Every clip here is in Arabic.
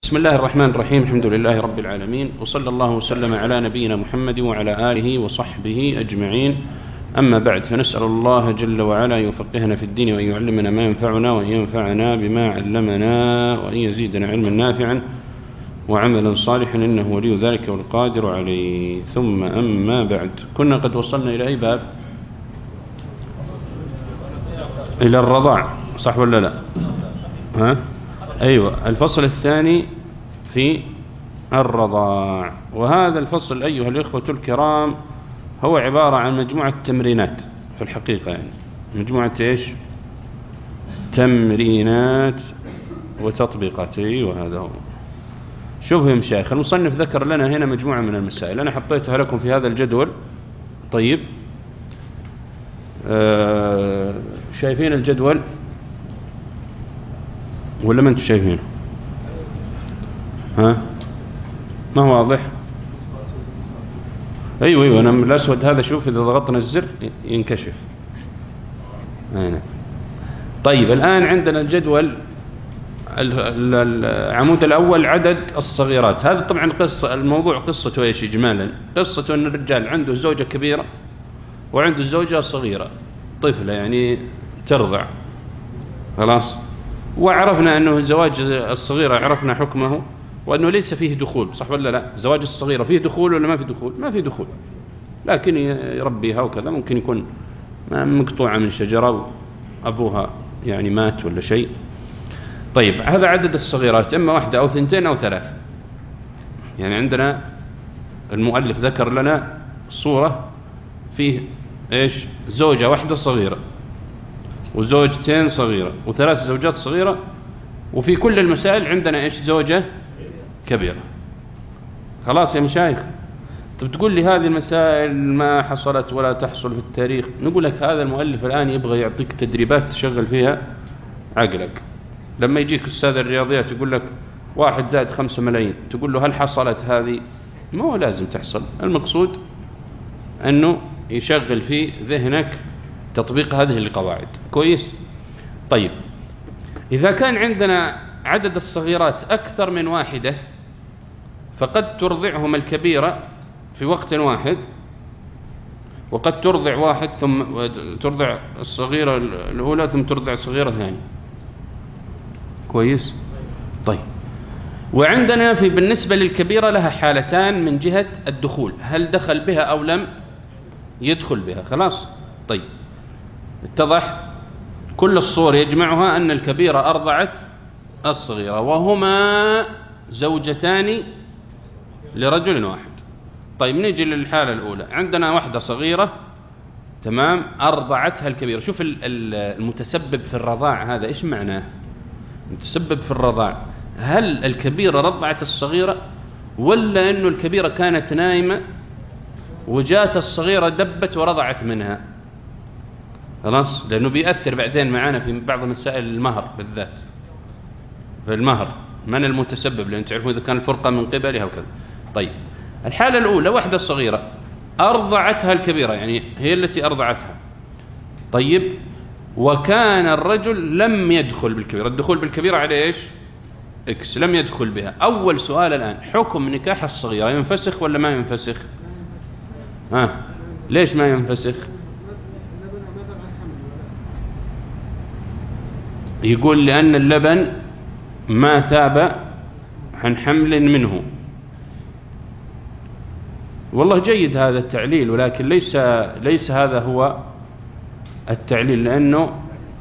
بسم الله الرحمن الرحيم. الحمد لله رب العالمين، وصلى الله وسلم على نبينا محمد وعلى آله وصحبه أجمعين. أما بعد، فنسأل الله جل وعلا يفقهنا في الدين وأن يعلمنا ما ينفعنا وأن ينفعنا بما علمنا وأن يزيدنا علما نافعا وعملا صالحا، إنه ولي ذلك والقادر عليه. ثم أما بعد، كنا قد وصلنا إلى أي باب؟ إلى الرضاع، صح ولا لا؟ ها؟ أيوة، الفصل الثاني في الرضاع. وهذا الفصل أيها الإخوة الكرام هو عبارة عن مجموعة تمرينات في الحقيقة، يعني مجموعة إيش؟ تمرينات وتطبيقات. وهذا هو. شوفوا يا مشايخ، المصنف ذكر لنا هنا مجموعة من المسائل، أنا حطيتها لكم في هذا الجدول. طيب، شايفين الجدول ولا ما انتم شايفين؟ ها؟ ما هو واضح؟ ايوه انا الاسود هذا، شوف اذا ضغطنا الزر ينكشف هنا. طيب، الان عندنا الجدول، العمود الاول عدد الصغيرات. هذا طبعا قصه، الموضوع قصته ايش اجمالا؟ قصته ان الرجال عنده زوجه كبيره وعنده زوجه صغيره، طفله يعني ترضع، خلاص. وعرفنا أنه الزواج الصغيرة عرفنا حكمه، وأنه ليس فيه دخول، صح ولا لا؟ الزواج الصغيرة فيه دخول ولا ما فيه دخول؟ ما فيه دخول، لكن يربيها وكذا، ممكن يكون مقطوعة من شجرة وأبوها يعني مات ولا شيء. طيب، هذا عدد الصغيرات، إما واحدة أو ثنتين أو ثلاث. يعني عندنا المؤلف ذكر لنا صورة فيه إيش؟ زوجة واحدة صغيرة وزوجتين صغيرة وثلاث زوجات صغيرة، وفي كل المسائل عندنا إيش؟ زوجة كبيرة. خلاص يا مشايخ؟ طب تقول لي هذه المسائل ما حصلت ولا تحصل في التاريخ. نقول لك هذا المؤلف الآن يبغى يعطيك تدريبات تشغل فيها عقلك. لما يجيك أستاذ الرياضيات يقول لك 1 زائد 5 ملايين، تقول له هل حصلت هذه؟ ما هو لازم تحصل، المقصود أنه يشغل في ذهنك تطبيق هذه القواعد. كويس؟ طيب، إذا كان عندنا عدد الصغيرات أكثر من واحدة، فقد ترضعهم الكبيرة في وقت واحد، وقد ترضع واحد ثم ترضع الصغيرة الأولى ثم ترضع الصغيرة الثانية. كويس؟ طيب، وعندنا بالنسبة للكبيرة لها حالتان من جهة الدخول، هل دخل بها أو لم يدخل بها. خلاص؟ طيب، اتضح؟ كل الصور يجمعها أن الكبيرة أرضعت الصغيرة، وهما زوجتان لرجل واحد. طيب، نيجي للحالة الأولى، عندنا واحدة صغيرة، تمام، أرضعتها الكبيرة. شوف المتسبب في الرضاع هذا إيش معناه؟ المتسبب في الرضاع، هل الكبيرة رضعت الصغيرة، ولا أنه الكبيرة كانت نائمة وجات الصغيرة دبت ورضعت منها؟ خلاص، لأنه بيأثر بعدين معانا في بعض مسائل المهر، بالذات في المهر من المتسبب، لأن تعرفون إذا كان الفرقة من قبلها وكذا. طيب، الحالة الأولى واحدة صغيرة أرضعتها الكبيرة، يعني هي التي أرضعتها. طيب، وكان الرجل لم يدخل بالكبيرة، الدخول بالكبيرة على إيش؟ إكس، لم يدخل بها. أول سؤال الآن، حكم نكاح الصغيرة ينفسخ ولا ما ينفسخ؟ ليش ما ينفسخ؟ يقول لأن اللبن ما ثاب عن حمل منه. والله جيد هذا التعليل، ولكن ليس هذا هو التعليل، لأنه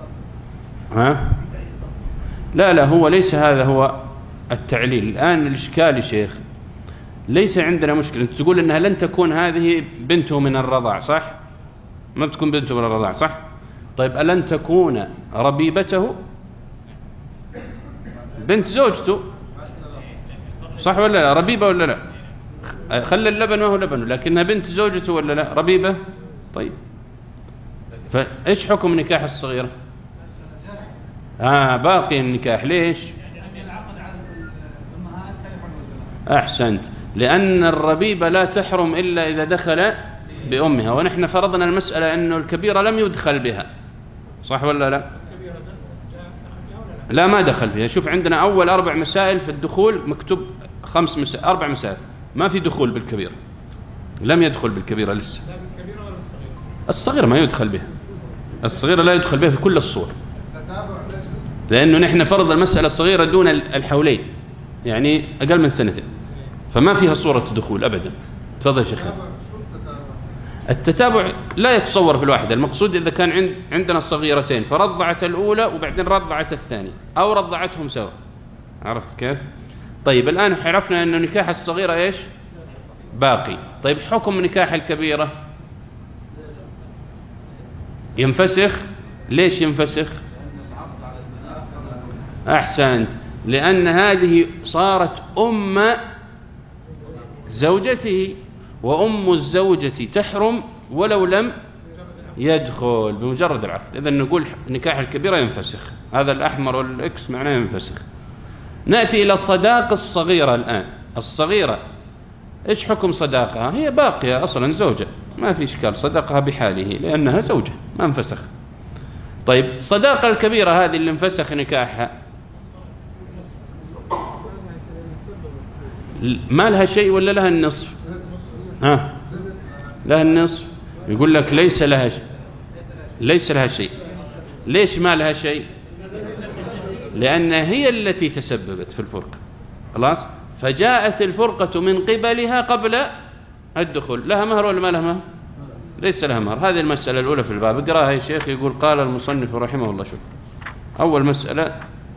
لا هو ليس هذا هو التعليل. الآن الإشكال يا شيخ، ليس عندنا مشكلة. أنت تقول أنها لن تكون هذه بنته من الرضاع، صح؟ ما بتكون بنته من الرضاع، صح؟ طيب، ألن تكون ربيبته بنت زوجته، صح ولا لا؟ ربيبة ولا لا؟ خلى اللبن ما هو لبنه، لكنها بنت زوجته ولا لا؟ ربيبة. طيب، فإيش حكم نكاح الصغيرة؟ باقي النكاح. ليش؟ أحسنت، لأن الربيبة لا تحرم إلا إذا دخل بأمها، ونحن فرضنا المسألة أنه الكبيرة لم يدخل بها، صح ولا لا؟ لا ما دخل فيها. شوف عندنا أول 4 مسائل في الدخول مكتوب 4 مسائل، ما في دخول بالكبيرة، لم يدخل بالكبيرة لسه. لا بالكبيرة ولا بالصغيرة؟ الصغيرة ما يدخل بها، الصغيرة لا يدخل بها في كل الصور، لأنه نحن فرض المسألة الصغيرة دون الحولين، يعني أقل من 2 سنين، فما فيها صورة دخول أبدا. تفضل شيخ. التتابع لا يتصور في الواحدة، المقصود إذا كان عندنا صغيرتين فرضعت الأولى وبعدين رضعت الثانية أو رضعتهم سوا، عرفت كيف؟ طيب الآن عرفنا أن نكاح الصغيرة إيش؟ باقي. طيب حكم نكاح الكبيرة ينفسخ. ليش ينفسخ؟ أحسنت، لأن هذه صارت أم زوجته، وأم الزوجة تحرم ولو لم يدخل بمجرد العقد. إذن نقول نكاح الكبيرة ينفسخ، هذا الأحمر والإكس معناه ينفسخ. نأتي إلى صداق الصغيرة الآن. الصغيرة إيش حكم صداقها؟ هي باقية أصلا زوجة، ما في إشكال، صداقها بحاله لأنها زوجة ما انفسخ. طيب صداق الكبيرة هذه اللي انفسخ نكاحها ما لها شيء ولا لها النصف؟ لها النصف. يقول لك ليس لها شيء، ليس لها شيء. ليش ما لها شيء؟ لأن هي التي تسببت في الفرقة، خلاص، فجاءت الفرقة من قبلها قبل الدخول. لها مهر ولا ما لها مهر؟ ليس لها مهر. هذه المسألة الأولى في الباب. اقراها يا شيخ. يقول قال المصنف رحمه الله. شوف أول مسألة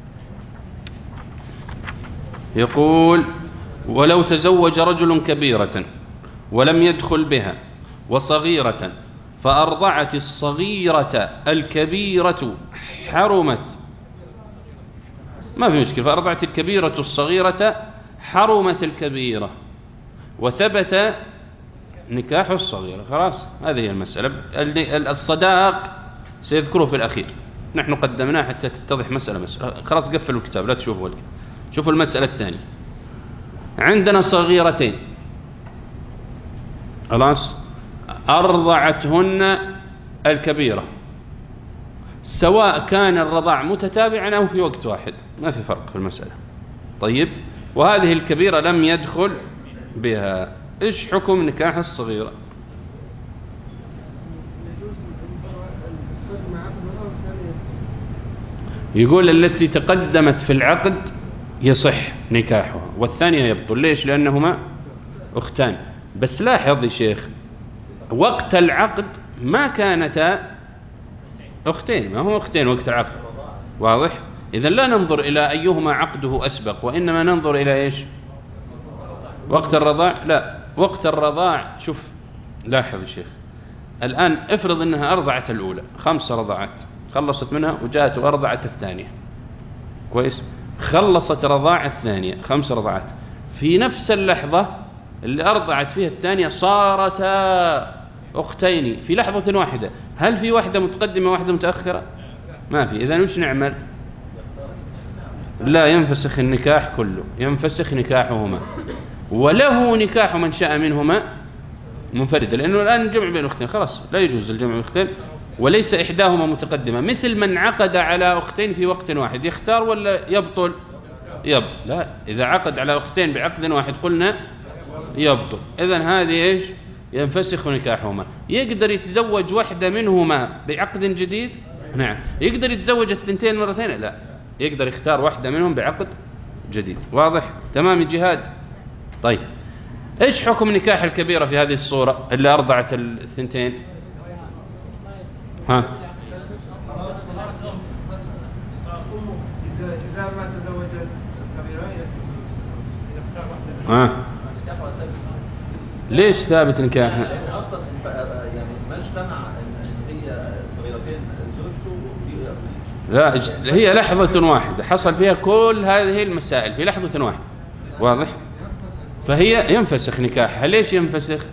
يقول ولو تزوج رجل كبيرة ولم يدخل بها وصغيرة فأرضعت الصغيرة الكبيرة حرمت، ما في مشكلة، فأرضعت الكبيرة الصغيرة حرمت الكبيرة وثبت نكاح الصغيرة. خلاص هذه هي المسألة. الصداق سيذكره في الأخير، نحن قدمناه حتى تتضح مسألة. خلاص قفلوا الكتاب لا تشوفوا الكتاب. شوفوا المسألة الثانية. عندنا صغيرتين خلاص أرضعتهن الكبيرة، سواء كان الرضاع متتابعا أو في وقت واحد، ما في فرق في المسألة. طيب وهذه الكبيرة لم يدخل بها، إيش حكم نكاح الصغيرة؟ يقول التي تقدمت في العقد يصح نكاحها والثانية يبطل. ليش؟ لأنهما أختان. بس لاحظ يا شيخ وقت العقد ما كانتا أختين، ما هو أختين وقت العقد، واضح؟ إذا لا ننظر إلى أيهما عقده أسبق، وإنما ننظر إلى إيش؟ وقت الرضاع. لا، وقت الرضاع. شوف لاحظ يا شيخ، الآن افرض أنها أرضعت الأولى 5 رضعات، خلصت منها وجاءت وأرضعت الثانية، كويس، خلصت رضاع الثانية 5 رضعات، في نفس اللحظة اللي أرضعت فيها الثانية صارتا أختين في لحظة واحدة. هل في واحدة متقدمة وواحدة متأخرة؟ ما في. إذن وش نعمل؟ لا ينفسخ النكاح كله، ينفسخ نكاحهما، وله نكاح من شاء منهما منفردة، لأنه الآن الجمع بين أختين خلاص لا يجوز الجمع بين أختين، وليس إحداهما متقدمة، مثل من عقد على أختين في وقت واحد، يختار ولا يبطل؟ يبطل. لا، إذا عقد على أختين بعقد واحد قلنا يبطل. إذن هذه إيش؟ ينفسخ نكاحهما. يقدر يتزوج واحدة منهما بعقد جديد؟ نعم. يقدر يتزوج الثنتين مرتين؟ لا، يقدر يختار واحدة منهم بعقد جديد. واضح؟ تمام الجهاد. طيب إيش حكم نكاح الكبيرة في هذه الصورة اللي أرضعت الثنتين؟ ها؟ إذا ما تزوجت الكبيرة ليش ثابت نكاحها؟ لأن أصلا يعني ما اجتمع إن هي صغيرتين زوجته. لا، هي لحظة واحدة حصل فيها كل هذه المسائل في لحظة واحدة، واضح؟ فهي ينفسخ نكاحها. ليش ينفسخ؟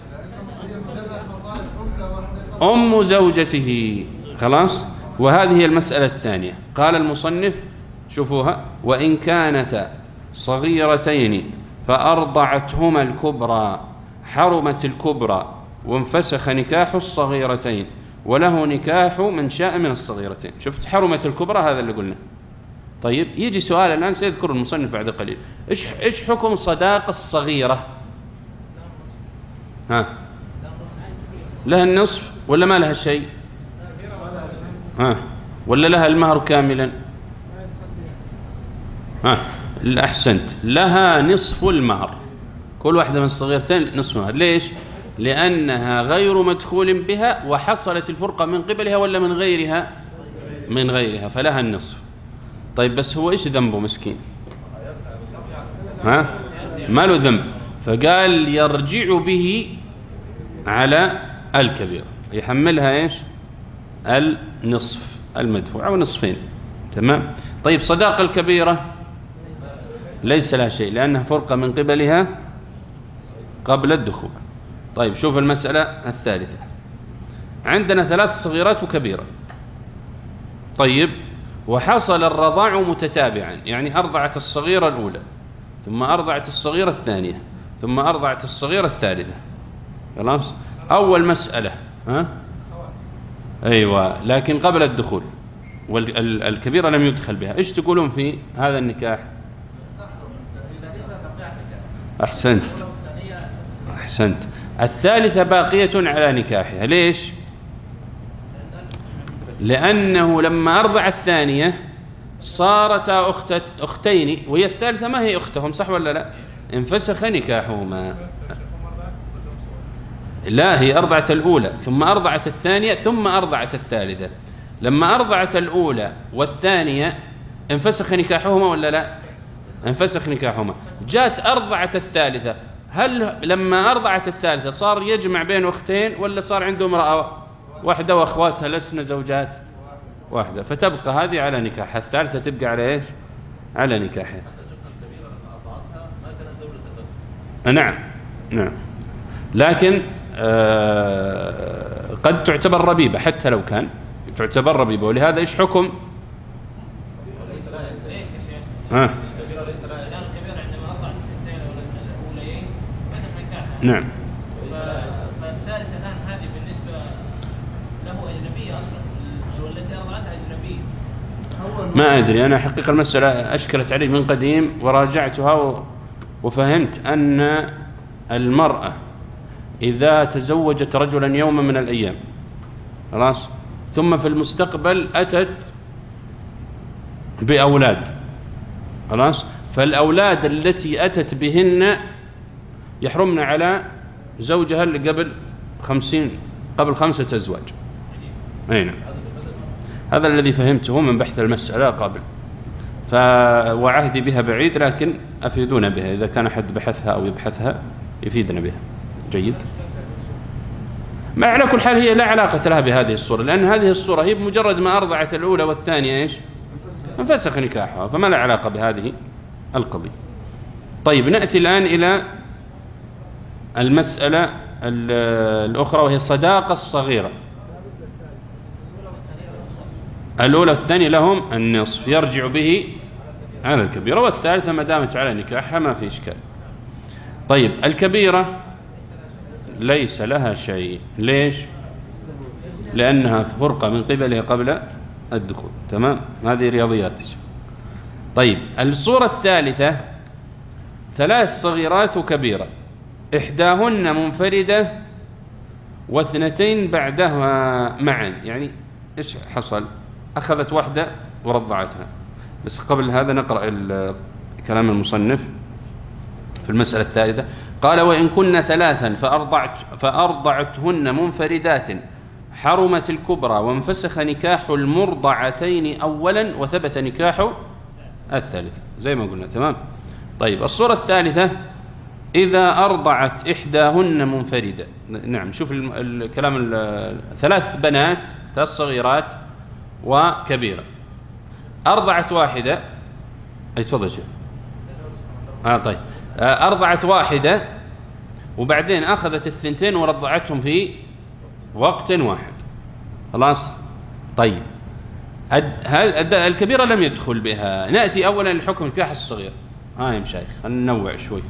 أم زوجته. خلاص. وهذه هي المسألة الثانية. قال المصنف شوفوها: وإن كانتا صغيرتين فأرضعتهما الكبرى حرمت الكبرى وانفسخ نكاح الصغيرتين وله نكاح من شاء من الصغيرتين. شفت؟ حرمت الكبرى، هذا اللي قلنا طيب يجي سؤال الآن سيذكر المصنف بعد قليل، إيش حكم صداقة الصغيرة؟ ها، لها النصف ولا ما لها شيء؟ ها، ولا لها المهر كاملا؟ ها، أحسنت، لها نصف المهر، كل واحدة من الصغيرتين نصف المهر. ليش؟ لأنها غير مدخول بها وحصلت الفرقة من قبلها ولا من غيرها؟ من غيرها، فلها النصف. طيب بس هو إيش ذنبه مسكين؟ ها؟ ما له ذنب، فقال يرجع به على الكبير، يحملها إيش؟ النصف المدفوع أو نصفين. تمام. طيب صداقة الكبيرة ليس لها شيء لأنها فرقة من قبلها قبل الدخول. طيب شوف المسألة الثالثة، عندنا 3 صغيرات وكبيرة. طيب وحصل الرضاع متتابعا، يعني أرضعت الصغيرة الأولى ثم أرضعت الصغيرة الثانية ثم أرضعت الصغيرة الثالثة. خلاص، أول مسألة أيوة، لكن قبل الدخول والكبيرة لم يدخل بها. إيش تقولون في هذا النكاح؟ أحسنت. الثالثة باقية على نكاحها. ليش؟ لأنه لما أرضع الثانية صارتا أختين وهي الثالثة ما هي أختهم، صح ولا لا؟ انفسخ نكاحهما. لا، هي أرضعت الأولى ثم أرضعت الثانية ثم أرضعت الثالثة. لما أرضعت الأولى والثانية انفسخ نكاحهما ولا لا؟ انفسخ نكاحهما. جاءت أرضعت الثالثة، هل لما أرضعت الثالثة صار يجمع بين أختين ولا صار عنده امرأة واحدة وأخواتها لسنا زوجات واحدة؟ فتبقى هذه على نكاحها، الثالثة تبقى على إيش؟ على نكاحها. نعم، لكن قد تعتبر ربيبة، حتى لو كان تعتبر ربيبة. ولهذا إيش حكم؟ نعم. فالثالثة الآن هذه بالنسبة له أجنبية أصلا، والتي أرضعتها أجنبية. ما أدري، أنا حقيقة المسألة أشكلت علي من قديم وراجعتها وفهمت أن المرأة إذا تزوجت رجلا يوما من الأيام خلاص ثم في المستقبل أتت بأولاد خلاص، فالأولاد التي أتت بهن يحرمن على زوجها اللي قبل 5 أزواج. أين هذا الذي فهمته من بحث المسألة قبل، وعهدي بها بعيد، لكن أفيدونا بها إذا كان أحد بحثها أو يبحثها يفيدنا بها. جيد. ما على كل حال هي لا علاقة لها بهذه الصورة، لأن هذه الصورة هي بمجرد ما أرضعت الأولى والثانية إيش؟ انفسخ نكاحها، فما لا علاقة بهذه القضية. طيب نأتي الآن إلى المسألة الأخرى وهي صداقة الصغيرة. الأولى والثانية لهم النصف، يرجع به على الكبيرة، والثالثة ما دامت على نكاحها ما في إشكال. طيب الكبيرة ليس لها شيء. ليش؟ لأنها فرقة من قبلها قبل الدخول. تمام، هذه رياضيات. طيب الصورة الثالثة 3 صغيرات وكبيرة، إحداهن منفردة واثنتين بعدها معا. يعني إيش حصل؟ أخذت واحدة ورضعتها. بس قبل هذا نقرأ كلام المصنف في المسألة الثالثة. قال وإن كن 3 فأرضعتهن منفردات حرمت الكبرى وانفسخ نكاح المرضعتين أولا وثبت نكاح الثالثة زي ما قلنا. تمام. طيب الصورة الثالثة إذا أرضعت إحداهن منفردة. نعم، شوف الكلام 3 بنات 3 صغيرات وكبيرة، أرضعت واحدة. أي تفضل شيء. طيب أرضعت واحدة وبعدين أخذت الثنتين ورضعتهم في وقت واحد خلاص. طيب الكبيرة لم يدخل بها. نأتي أولا لحكم نكاح الصغير. يا مشايخ خلينا ننوع شوي.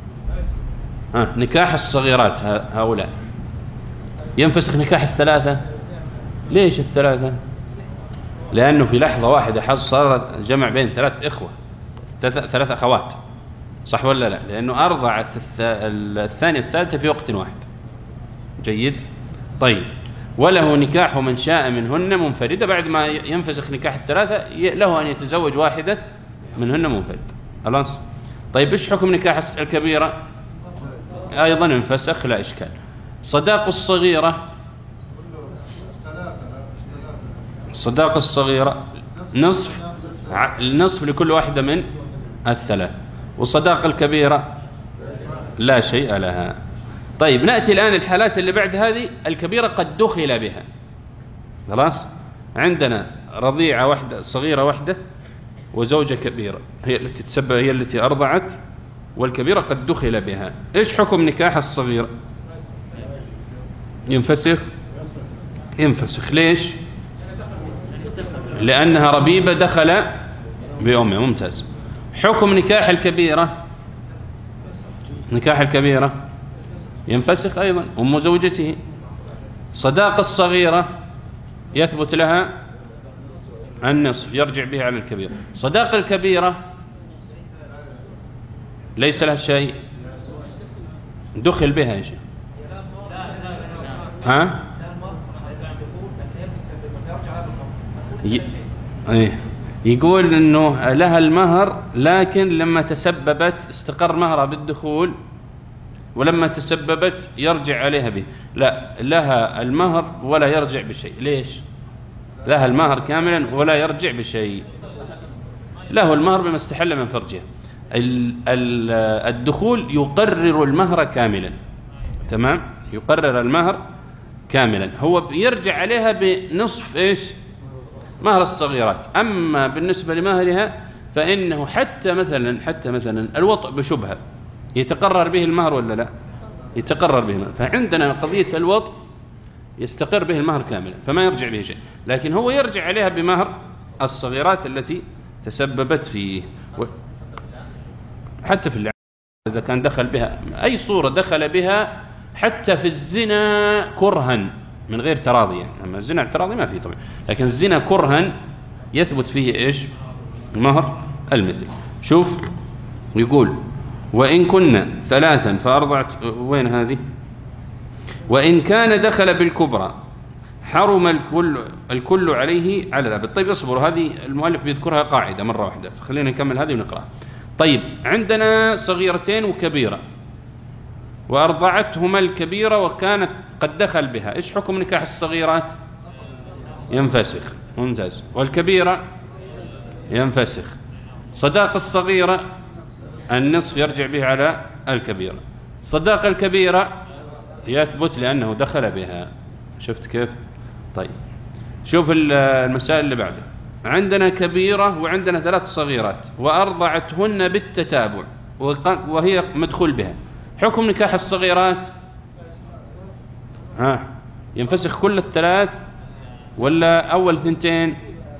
نكاح الصغيرات هؤلاء ينفسخ نكاح 3. ليش 3؟ لأنه في لحظة واحدة صار جمع بين 3 إخوة 3 أخوات، صح ولا لا؟ لأنه أرضعت الثانية الثالثة في وقت واحد. جيد. طيب، وله نكاح من شاء منهن منفردة، بعد ما ينفسخ نكاح الثلاثة له أن يتزوج واحدة منهن منفردة. خلاص. طيب إيش حكم نكاح الكبيرة؟ أيضا انفسخ لا إشكال. صداق الصغيرة، صداق الصغيرة نصف لكل واحدة من الثلاث، وصداق الكبيرة لا شيء لها. طيب نأتي الآن الحالات اللي بعد هذه. الكبيرة قد دخل بها، خلاص، عندنا رضيعة واحدة صغيرة واحدة وزوجة كبيرة هي التي تسبب، هي التي أرضعت، والكبيرة قد دخل بها. إيش حكم نكاح الصغيرة؟ ينفسخ. ينفسخ. ليش؟ لأنها ربيبة دخل بأمه. ممتاز. حكم نكاح الكبيرة؟ نكاح الكبيرة ينفسخ أيضا، أم زوجته. صداق الصغيرة يثبت لها النصف، يرجع به على الكبيرة. صداق الكبيرة ليس لها شيء، دخل بها يا شيخ. ها؟ يقول انه لها المهر، لكن لما تسببت استقر مهرها بالدخول، ولما تسببت يرجع عليها به. لا، لها المهر ولا يرجع بشيء. ليش؟ لها المهر كاملا ولا يرجع بشيء. له المهر بما استحل من فرجها. الدخول يقرر المهر كاملا، تمام، يقرر المهر كاملا. هو يرجع عليها بنصف ايش؟ مهر الصغيرات. أما بالنسبة لمهرها فإنه حتى مثلا الوطء بشبهة يتقرر به المهر ولا لا؟ يتقرر به المهر. فعندنا قضية الوطء يستقر به المهر كاملا فما يرجع به شيء، لكن هو يرجع عليها بمهر الصغيرات التي تسببت فيه. حتى في اللعب إذا كان دخل بها أي صورة دخل بها، حتى في الزنا كرها من غير تراضي، يعني أما الزنا التراضي ما فيه طبعا، لكن الزنا كرها يثبت فيه إيش؟ مهر المثل. شوف يقول وإن كنا 3 فأرضعت، وين هذه؟ وإن كان دخل بالكبرى حرم الكل عليه على الأبد. طيب اصبروا، هذه المؤلف بيذكرها قاعدة مرة واحدة، فخلينا نكمل هذه ونقرأ. طيب عندنا صغيرتين وكبيرة، وأرضعتهما الكبيرة وكانت قد دخل بها. إيش حكم نكاح الصغيرات؟ ينفسخ. ممتاز. والكبيرة ينفسخ. صداق الصغيرة النصف يرجع به على الكبيرة. صداق الكبيرة يثبت لأنه دخل بها. شفت كيف؟ طيب شوف المسائل اللي بعده. عندنا كبيرة وعندنا 3 صغيرات وأرضعتهن بالتتابع وهي مدخول بها. حكم نكاح الصغيرات؟ ينفسخ كل 3 ولا أول 2؟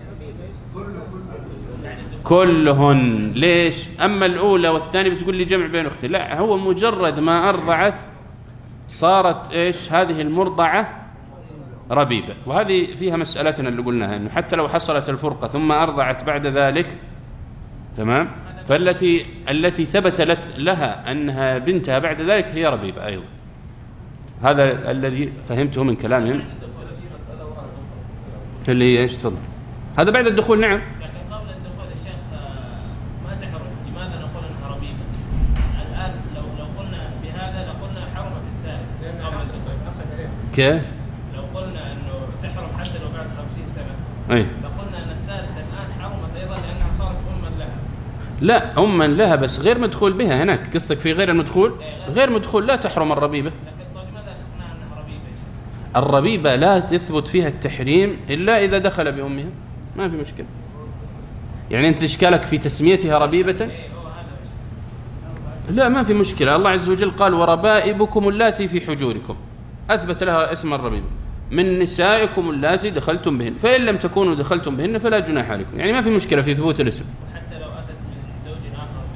كلهن. ليش؟ أما الأولى والثانية بتقول لي جمع بين أختين، لا، هو مجرد ما أرضعت صارت إيش؟ هذه المرضعة ربيبة. وهذه فيها مسألتنا اللي قلناها، أنه حتى لو حصلت الفرقة ثم أرضعت بعد ذلك، تمام، فالتي ثبت لها أنها بنتها بعد ذلك هي ربيبة أيضا. هذا الذي فهمته من كلامهم اللي هي إيش؟ تفضل. هذا بعد الدخول. نعم. لكن قبل الدخول يا شيخ ما تحرم. لماذا نقول أنها ربيبة؟ الآن لو قلنا بهذا لقلنا حرمت الثالث قبل الدخول. كيف؟ لو قلنا أنه تحرم حتى لو بعد 50 سنة، أي، لقلنا أن الثالث الآن حرمت أيضا لأنها صارت أما لها. لا، أما لها بس غير مدخول بها. هناك قصدك في غير المدخول؟ غير مدخول لا تحرم الربيبة. لكن طيب لماذا حكمنا أنها ربيبة؟ الربيبة لا تثبت فيها التحريم إلا إذا دخل بأمها، ما في مشكلة. يعني أنت إشكالك في تسميتها ربيبة؟ لا، ما في مشكلة. الله عز وجل قال وربائبكم اللاتي في حجوركم، أثبت لها اسم الربيبة. من نسائكم اللاتي دخلتم بهن، فإن لم تكونوا دخلتم بهن فلا جناح عليكم. يعني ما في مشكلة في ثبوت الاسم. حتى لو أتت من زوج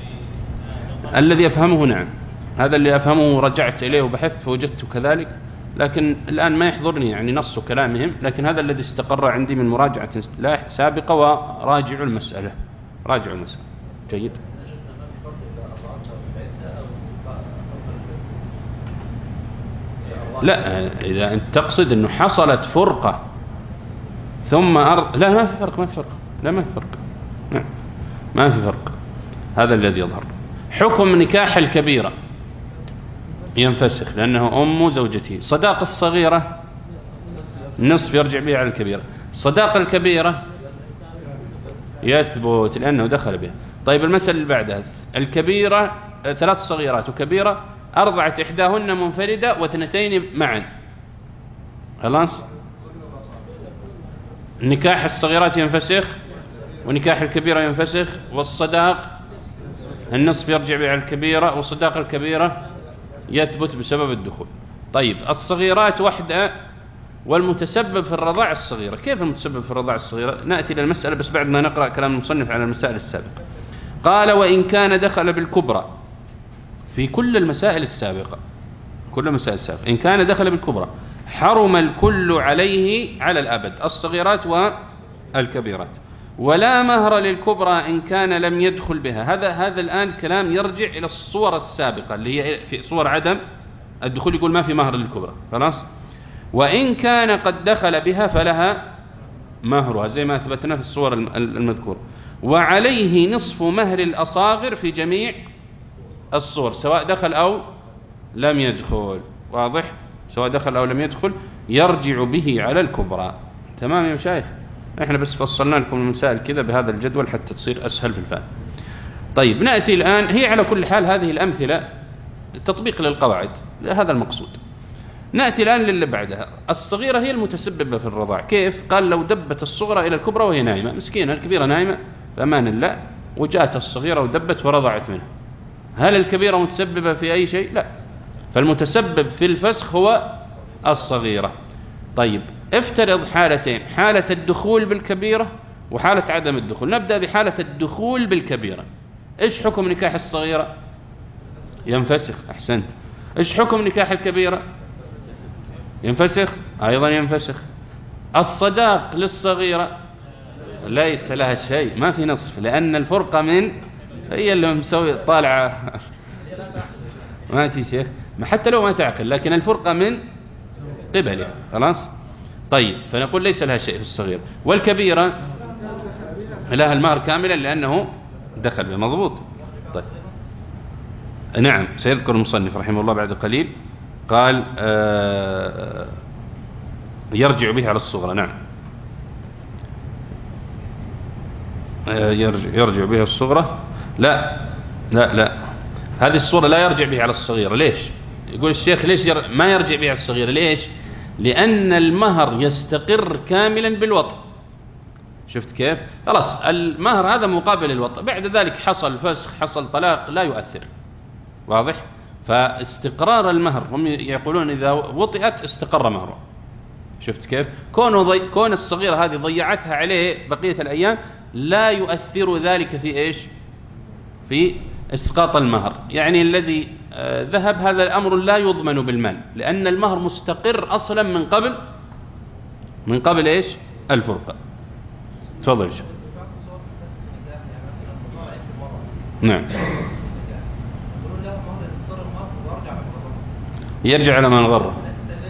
آخر الذي أفهمه نعم، هذا اللي أفهمه ورجعت إليه وبحثت فوجدته كذلك، لكن الآن ما يحضرني يعني نص كلامهم، لكن هذا الذي استقر عندي من مراجعة سابقة، وراجعوا المسألة. راجعوا المسألة. جيد. لا، إذا أنت تقصد أنه حصلت فرقة ثم لا، ما في فرق. لا، ما في فرق. ما في فرق. هذا الذي يظهر. حكم نكاح الكبيرة ينفسخ لأنه أم زوجته. صداق الصغيرة نصف يرجع به على الكبيرة. صداق الكبيرة يثبت لأنه دخل بها. طيب المسألة اللي بعدها، الكبيرة 3 صغيرات وكبيرة، أرضعت إحداهن منفردة واثنتين معا، خلاص نكاح الصغيرات ينفسخ ونكاح الكبيرة ينفسخ، والصداق النصف يرجع به على الكبيرة، وصداق الكبيرة يثبت بسبب الدخول. طيب الصغيرات وحدة والمتسبب في الرضاع الصغيرة. كيف المتسبب في الرضاع الصغيرة؟ نأتي إلى المسألة بس بعد ما نقرأ كلام المصنف على المسائل السابقة. قال وإن كان دخل بالكبرى، في كل المسائل السابقة، كل المسائل السابقة إن كان دخل بالكبرى حرم الكل عليه على الأبد، الصغيرات والكبيرات، ولا مهر للكبرى إن كان لم يدخل بها. هذا الآن كلام يرجع إلى الصور السابقة اللي هي في صور عدم الدخول، يقول ما في مهر للكبرى، خلاص. وإن كان قد دخل بها فلها مهرها زي ما أثبتنا في الصور المذكورة، وعليه نصف مهر الأصاغر في جميع الصور سواء دخل أو لم يدخل. واضح؟ سواء دخل أو لم يدخل يرجع به على الكبرى. تمام يا مشايخ؟ احنا بس فصلنا لكم المسائل كذا بهذا الجدول حتى تصير أسهل في الفهم. طيب نأتي الآن، هي على كل حال هذه الأمثلة تطبيق للقواعد، هذا المقصود. نأتي الآن للي بعدها. الصغيرة هي المتسببة في الرضاع. كيف؟ قال لو دبت الصغرى إلى الكبرى وهي نائمة، مسكينة، الكبيرة نائمة بأمان الله، وجاءت الصغيرة ودبت ورضعت منها، هل الكبيرة متسببة في أي شيء؟ لا. فالمتسبب في الفسخ هو الصغيرة. طيب افترض حالتين، حالة الدخول بالكبيرة وحالة عدم الدخول. نبدأ بحالة الدخول بالكبيرة. إيش حكم نكاح الصغيرة؟ ينفسخ. أحسنت. إيش حكم نكاح الكبيرة؟ ينفسخ. أيضا ينفسخ. الصداق للصغيرة ليس لها شيء، ما في نصف، لأن الفرقة من هي اللي مسوي طالعة ماشي شيخ، حتى لو ما تعقل، لكن الفرقة من قبله، خلاص. طيب فنقول ليس لها شيء في الصغير. والكبيرة لها المهر كاملا لأنه دخل به. مضبوط. طيب نعم، سيذكر المصنف رحمه الله بعد قليل. قال يرجع به على الصغرى. نعم، يرجع به الصغرى. لا لا لا، هذه الصورة لا يرجع به على الصغيرة. ليش؟ يقول الشيخ ليش ما يرجع به على الصغيرة؟ ليش؟ لأن المهر يستقر كاملا بالوطء. شفت كيف؟ خلاص المهر هذا مقابل الوطء، بعد ذلك حصل فسخ حصل طلاق لا يؤثر. واضح؟ فاستقرار المهر هم يقولون إذا وطئت استقر مهره. شفت كيف؟ كون الصغيرة هذه ضيعتها عليه بقية الأيام لا يؤثر ذلك في إيش؟ في إسقاط المهر. يعني الذي ذهب هذا الأمر لا يضمن بالمال، لأن المهر مستقر أصلا من قبل إيش؟ الفرقة. تفضل. نعم، يرجع على من غره.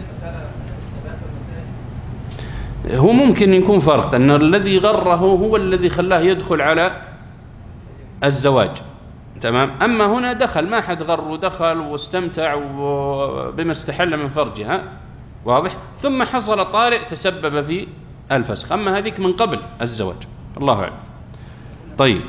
هو ممكن يكون فرق أن الذي غره هو الذي خلاه يدخل على الزواج، تمام. أما هنا دخل، ما حد غر، ودخل واستمتع بما استحل من فرجها، واضح. ثم حصل طارئ تسبب في الفسخ، أما هذيك من قبل الزواج. الله أعلم. طيب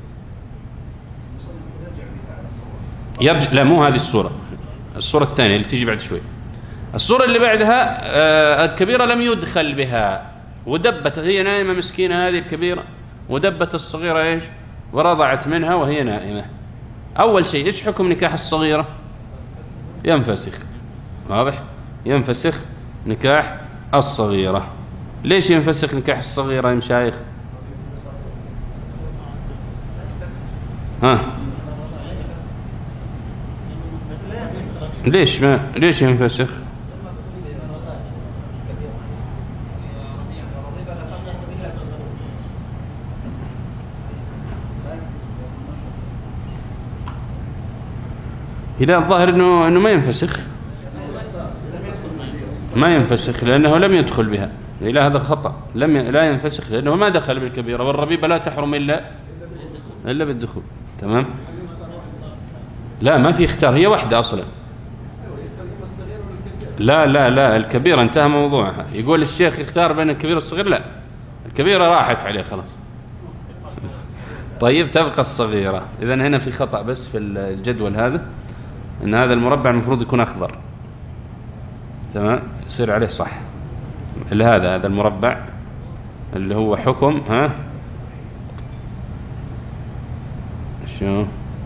يرجع، لا مو هذه الصورة الثانية اللي تيجي بعد شوي. الصورة اللي بعدها الكبيرة لم يدخل بها ودبت، هي نائمة مسكينة هذه الكبيرة، ودبت الصغيرة إيش؟ ورضعت منها وهي نائمة. أول شيء إيش حكم نكاح الصغيرة؟ ينفسخ. واضح؟ ينفسخ نكاح الصغيرة. ليش ينفسخ نكاح الصغيرة يا مشايخ؟ ليش ينفسخ؟ لا الظاهر أنه ما ينفسخ، ما ينفسخ لأنه لم يدخل بها. إلى هذا خطأ، لا ينفسخ لأنه ما دخل بالكبيرة، والربيبة لا تحرم إلا بالدخول. تمام. لا ما في اختيار، هي واحدة أصلا. لا الكبيرة انتهى موضوعها. يقول الشيخ اختار بين الكبير والصغير، لا الكبيرة راحت عليه خلاص. طيب تبقى الصغيرة. إذن هنا في خطأ بس في الجدول هذا، إن هذا المربع المفروض يكون أخضر. تمام، يصير عليه صح. هذا المربع اللي هو حكم شو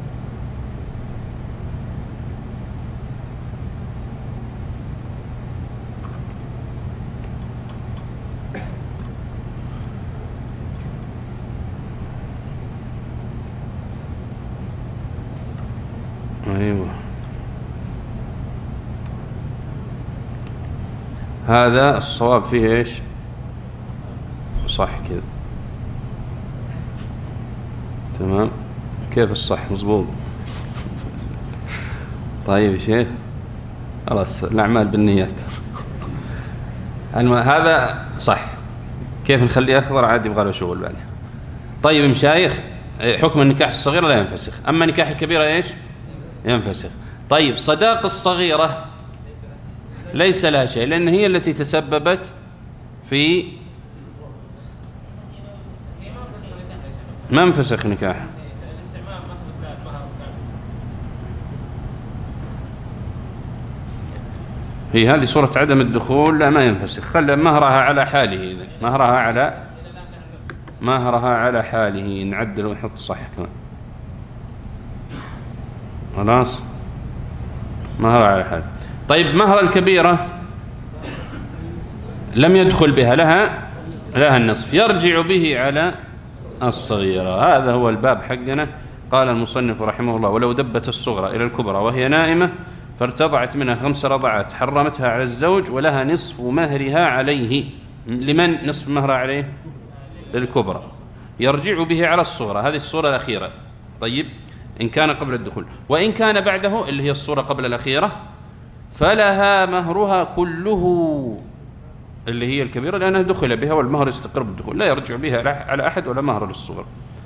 أيوه هذا الصواب فيه إيش؟ صح كذا. تمام. كيف الصح؟ مظبوط. طيب يا شيخ خلاص، الأعمال بالنيات. هذا صح. كيف نخليه أخضر؟ عادي يبغى له شغل بعدين. طيب مشايخ، حكم النكاح الصغيرة لا ينفسخ، أما نكاح الكبيرة إيش؟ ينفسخ. طيب صداق الصغيرة ليس لها شيء، لأن هي التي تسببت في ما انفسخ نكاح. في هذه صورة عدم الدخول لا ما ينفسخ، خلى مهرها على حاله. إذن مهرها على حاله، نعدل ونحط صح كمان. خلاص مهرها على حاله. طيب مهر الكبيرة لم يدخل بها، لها النصف، يرجع به على الصغيرة. هذا هو الباب حقنا. قال المصنف رحمه الله: ولو دبت الصغرى إلى الكبرى وهي نائمة فارتضعت منها 5 رضعات حرمتها على الزوج، ولها نصف مهرها عليه. لمن نصف مهرها عليه؟ للكبرى. يرجع به على الصغرى، هذه الصورة الأخيرة. طيب إن كان قبل الدخول، وإن كان بعده اللي هي الصورة قبل الأخيرة فلها مهرها كله اللي هي الكبيرة، لأنها دخل بها والمهر يستقر بالدخول، لا يرجع بها على أحد ولا مهر للصغر.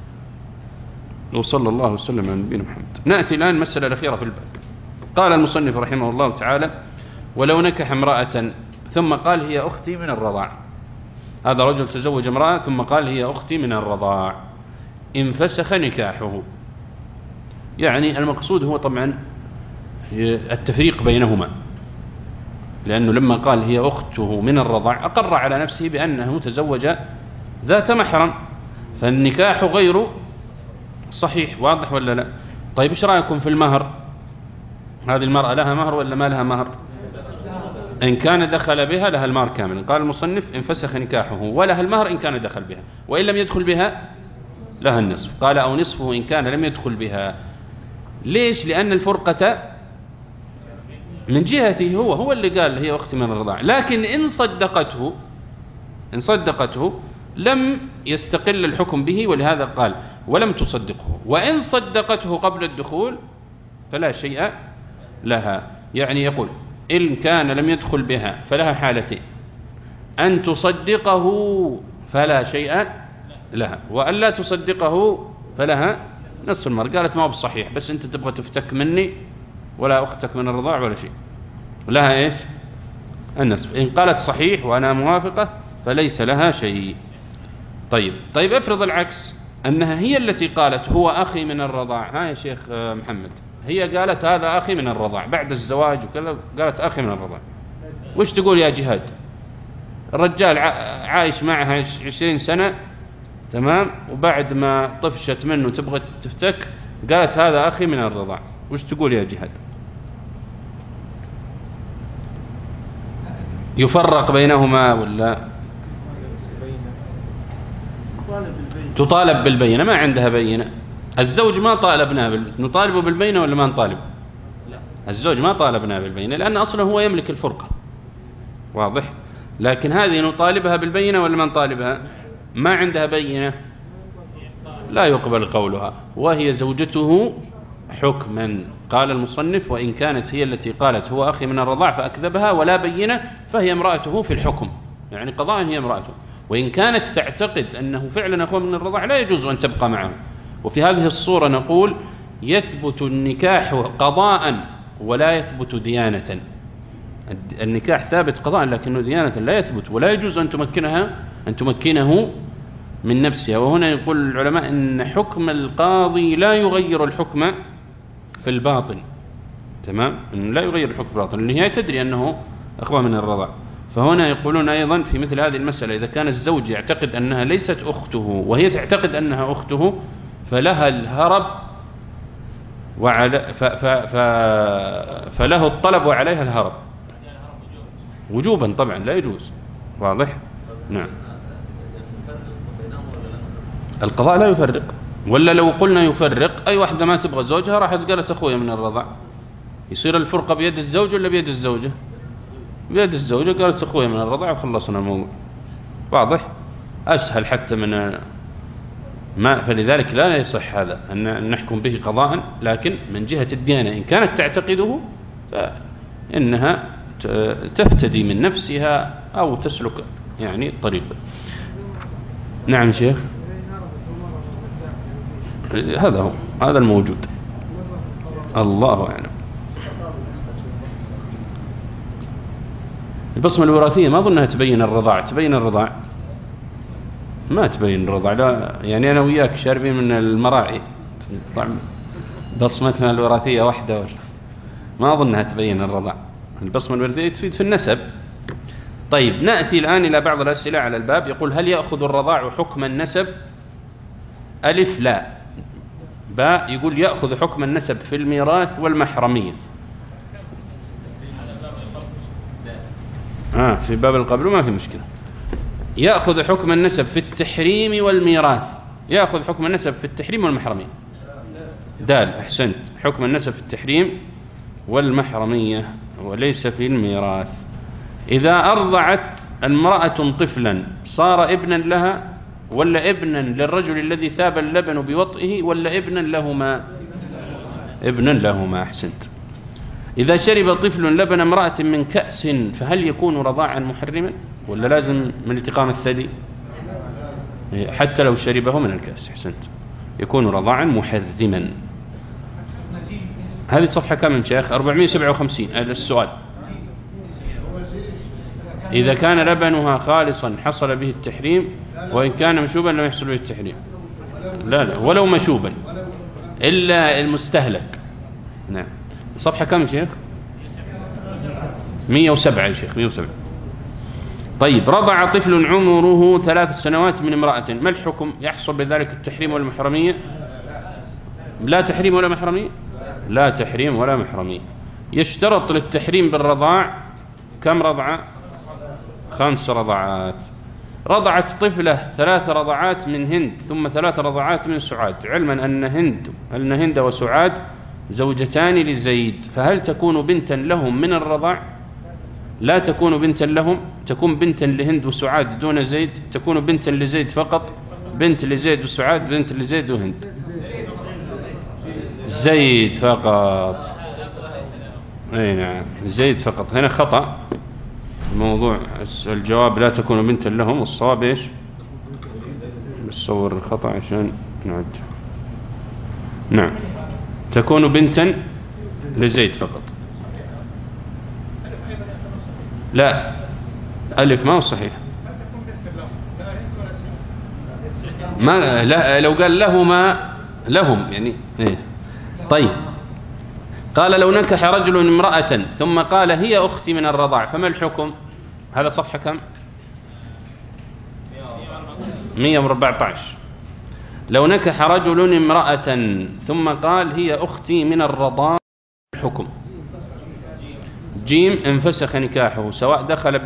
وصلى الله وسلم على نبينا محمد. نأتي الآن المسألة الأخيرة في الباب. قال المصنف رحمه الله تعالى: ولو نكح امرأة ثم قال هي أختي من الرضاع. هذا رجل تزوج امرأة ثم قال هي أختي من الرضاع، انفسخ نكاحه. يعني المقصود هو طبعا التفريق بينهما، لأنه لما قال هي أخته من الرضاع أقر على نفسه بأنه تزوج ذات محرم، فالنكاح غير صحيح. واضح ولا لا؟ طيب إيش رأيكم في المهر؟ هذه المرأة لها مهر ولا ما لها مهر؟ إن كان دخل بها لها المهر كاملا. قال المصنف: انفسخ نكاحه ولها المهر إن كان دخل بها، وإن لم يدخل بها لها النصف. قال: أو نصفه إن كان لم يدخل بها. ليش؟ لأن الفرقة من جهته، هو اللي قال هي أختي من الرضاع، لكن إن صدقته لم يستقل الحكم به، ولهذا قال: ولم تصدقه. وإن صدقته قبل الدخول فلا شيء لها. يعني يقول إن كان لم يدخل بها فلها حالتين: أن تصدقه فلا شيء لها، وأن لا تصدقه فلها نصف المهر. قالت ما هو بصحيح، بس أنت تبغى تفتك مني ولا أختك من الرضاع ولا شيء، لها إيش؟ النصف. إن قالت صحيح وأنا موافقة فليس لها شيء. طيب افرض العكس، أنها هي التي قالت هو أخي من الرضاع. ها يا شيخ محمد، هي قالت هذا أخي من الرضاع بعد الزواج وكذا، قالت أخي من الرضاع. وش تقول يا جهاد؟ الرجال عايش معها 20 سنة، تمام، وبعد ما طفشت منه تبغى تفتك قالت هذا أخي من الرضاع. وش تقول يا جهاد؟ يفرق بينهما ولا تطالب بالبينة؟ ما عندها بينة. الزوج ما طالبناه نطالبه بالبينة ولا ما نطالب؟ الزوج ما طالبناه بالبينة لأن أصلا هو يملك الفرقة. واضح؟ لكن هذه نطالبها بالبينة ولا ما نطالبها؟ ما عندها بينة لا يقبل قولها، وهي زوجته حكما. قال المصنف وإن كانت هي التي قالت هو أخي من الرضاع فأكذبها ولا بينة فهي امرأته في الحكم، يعني قضاء هي امرأته. وإن كانت تعتقد أنه فعلا أخوه من الرضاع لا يجوز أن تبقى معه. وفي هذه الصورة نقول يثبت النكاح قضاء ولا يثبت ديانة. النكاح ثابت قضاء لكنه ديانة لا يثبت، ولا يجوز أن تمكنه من نفسها. وهنا يقول العلماء أن حكم القاضي لا يغير الحكم في الباطن، تمام؟ إنه لا يغير الحكم في الباطن، لأن هي تدري أنه أخوه من الرضاع. فهنا يقولون أيضا في مثل هذه المسألة إذا كان الزوج يعتقد أنها ليست أخته وهي تعتقد أنها أخته فلها الهرب فله الطلب وعليها الهرب وجوبا طبعا لا يجوز. واضح؟ نعم. القضاء لا يفرق، ولا لو قلنا يفرق أي واحدة ما تبغى زوجها راحت قالت أخويا من الرضاع، يصير الفرقة بيد الزوج ولا بيد الزوجة؟ بيد الزوجة، قالت أخويا من الرضاع وخلصنا الموضوع. واضح؟ أسهل حتى من ما، فلذلك لا يصح هذا أن نحكم به قضاء، لكن من جهة الديانة إن كانت تعتقده فإنها تفتدي من نفسها أو تسلك يعني طريقة. نعم شيخ، هذا الموجود، الله أعلم. البصمة الوراثية ما أظنها تبين الرضاع، تبين الرضاع؟ ما تبين الرضاع، لا يعني أنا وياك شاربين من المراعي طعم بصمتنا الوراثية واحدة ولا ما أظنها تبين الرضاع. البصمة الوراثية تفيد في النسب. طيب نأتي الآن إلى بعض الأسئلة على الباب. يقول هل يأخذ الرضاع حكم النسب؟ ألف لا. باء يقول يأخذ حكم النسب في الميراث والمحرمية. في باب القبل ما في مشكلة. يأخذ حكم النسب في التحريم والميراث. يأخذ حكم النسب في التحريم والمحرمية. دال، أحسنت، حكم النسب في التحريم والمحرمية وليس في الميراث. إذا أرضعت المرأة طفلا صار ابنا لها ولا ابنا للرجل الذي ثاب اللبن بوطئه ولا ابنا لهما؟ ابنا لهما، أحسنت. إذا شرب طفل لبن امرأة من كأس فهل يكون رضاعا محرما ولا لازم من التقام الثدي؟ حتى لو شربه من الكأس، أحسنت، يكون رضاعا محرما. هذه صفحة كم من شيخ؟ 457. هذا السؤال. إذا كان لبنها خالصا حصل به التحريم، وإن كان مشوبا لم يحصل به التحريم. لا ولو مشوبا إلا المستهلك. نعم. صفحة كم شيخ؟ 107 يا شيخ، 107. طيب رضع طفل عمره 3 سنوات من امرأة، ما الحكم؟ يحصل بذلك التحريم والمحرمية؟ لا تحريم ولا محرمية؟ لا تحريم ولا محرمية. يشترط للتحريم بالرضاع كم رضعة؟ 5 رضعات. رضعت طفلة 3 رضعات من هند ثم 3 رضعات من سعاد، علما أن هند وسعاد زوجتان لزيد، فهل تكون بنتا لهم من الرضاع؟ لا تكون بنتا لهم، تكون بنتا لهند وسعاد دون زيد، تكون بنتا لزيد فقط، بنت لزيد وسعاد، بنت لزيد وهند. زيد فقط. اي نعم زيد فقط. هنا خطأ الموضوع، الجواب لا تكون بنتا لهم، والصواب ايش؟ نصور الخطأ عشان نعد. نعم تكون بنتا لزيد فقط. لا ألف ما هو صحيح. ما لا لو قال لهم يعني إيه؟ طيب قال لو نكح رجل امرأة ثم قال هي أختي من الرضاع فما الحكم؟ هذا صفحة كم؟ 114. لو نكح رجل امرأة ثم قال هي أختي من الرضاع الحكم. جيم انفسخ نكاحه سواء دخل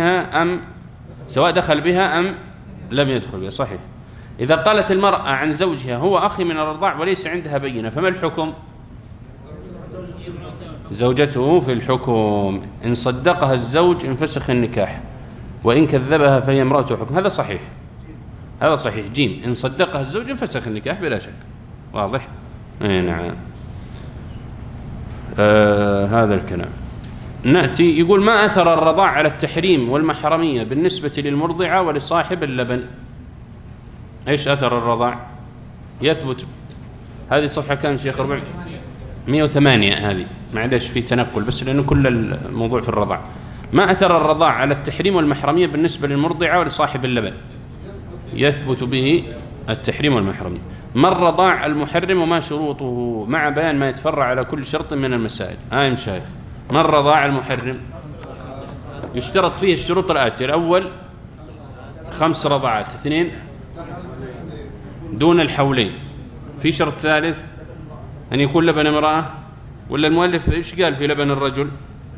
بها أم لم يدخل بها. صحيح. إذا قالت المرأة عن زوجها هو أخي من الرضاع وليس عندها بينة فما الحكم؟ زوجته في الحكم. إن صدقها الزوج انفسخ النكاح، وإن كذبها فهي امرأة حكم. هذا صحيح، هذا صحيح. جيم إن صدقها الزوج انفسخ النكاح بلا شك. واضح؟ اي نعم. هذا الكلام. نأتي يقول ما أثر الرضاع على التحريم والمحرمية بالنسبة للمرضعة ولصاحب اللبن. إيش أثر الرضاع؟ يثبت. هذه صفحة كام شيخ ربع؟ 108. هذه معلش في تنقل بس لأنه كل الموضوع في الرضاع. ما أثر الرضاع على التحريم والمحرمية بالنسبة للمرضعة ولصاحب اللبن؟ يثبت به التحريم والمحرمية. ما الرضاع المحرم وما شروطه مع بيان ما يتفرع على كل شرط من المسائل. مشايخ ما الرضاع المحرم؟ يشترط فيه الشروط الآتية: الأول 5 رضعات، 2 دون الحولين. في شرط ثالث أن يكون لبن امرأة، ولا المؤلف إيش قال في لبن الرجل؟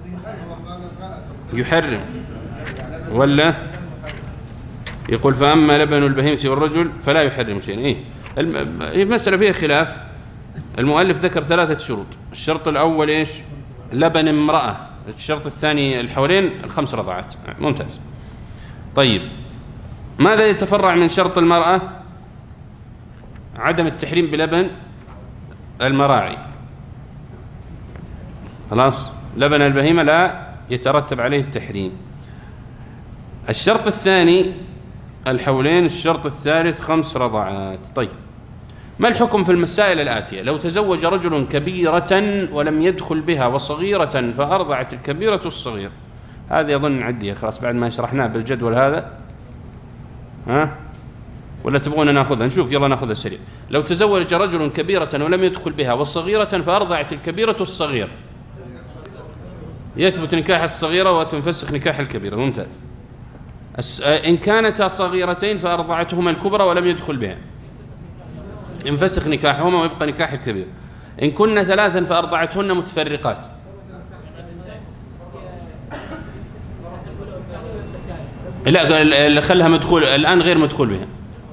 يحرم، ولا يقول فأما لبن البهيمة والرجل فلا يحرم شيئا. المسألة فيها خلاف. المؤلف ذكر 3 شروط. الشرط الأول إيش؟ لبن امرأة. الشرط الثاني الحولين، 5 رضعات. ممتاز. طيب ماذا يتفرع من شرط المرأة؟ عدم التحريم بلبن المراعي. خلاص، لبن البهيمة لا يترتب عليه التحريم. الشرط الثاني الحولين. الشرط الثالث 5 رضعات. طيب ما الحكم في المسائل الآتية؟ لو تزوج رجل كبيرة ولم يدخل بها وصغيرة فأرضعت الكبيرة الصغير. هذه أظن عدية خلاص بعد ما شرحناه بالجدول هذا. ولا تبغون ناخذها؟ نشوف، يلا ناخذها سريع. لو تزوج رجل كبيرة ولم يدخل بها وصغيرة فأرضعت الكبيرة الصغير، يثبت نكاح الصغيرة وتنفسخ نكاح الكبيرة. ممتاز. إن كانتا صغيرتين فأرضعتهما الكبرى ولم يدخل بها، انفسخ نكاحهما ويبقى نكاح الكبير. إن كنا 3 فأرضعتهن متفرقات. لا خلها مدخول الآن، غير مدخول بها.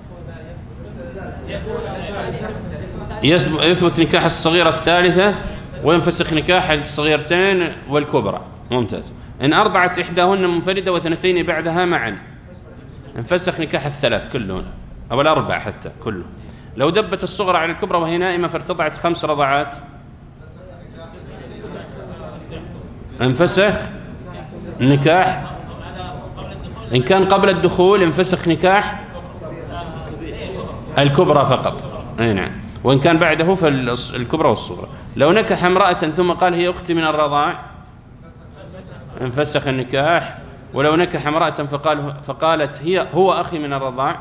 يثبت نكاح الصغيرة الثالثة وينفسخ نكاح الصغيرتين والكبرى. ممتاز. إن أرضعت إحداهن منفردة واثنتين بعدها معا انفسخ نكاح الثلاث كلهم أو الأربع حتى كله. لو دبت الصغرى على الكبرى وهي نائمة فارتضعت 5 رضعات انفسخ نكاح. إن كان قبل الدخول انفسخ نكاح الكبرى فقط. نعم. وإن كان بعده فالكبرى والصغرى. لو نكح امرأة ثم قال هي أختي من الرضاع انفسخ النكاح. ولو نكح امرأة فقالت هو أخي من الرضاع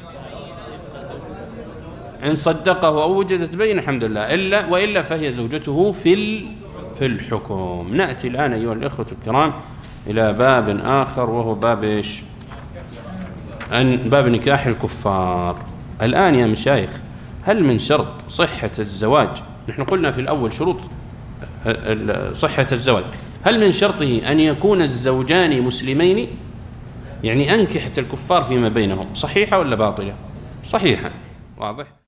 إن صدقه أو وجدت بين الحمد لله، وإلا فهي زوجته في الحكم. نأتي الآن أيها الإخوة الكرام إلى باب آخر وهو باب إيش؟ باب نكاح الكفار. الآن يا مشايخ هل من شرط صحة الزواج؟ نحن قلنا في الأول شروط صحة الزواج. هل من شرطه أن يكون الزوجان مسلمين؟ يعني أنكحة الكفار فيما بينهم صحيحة ولا باطلة؟ صحيحة. واضح.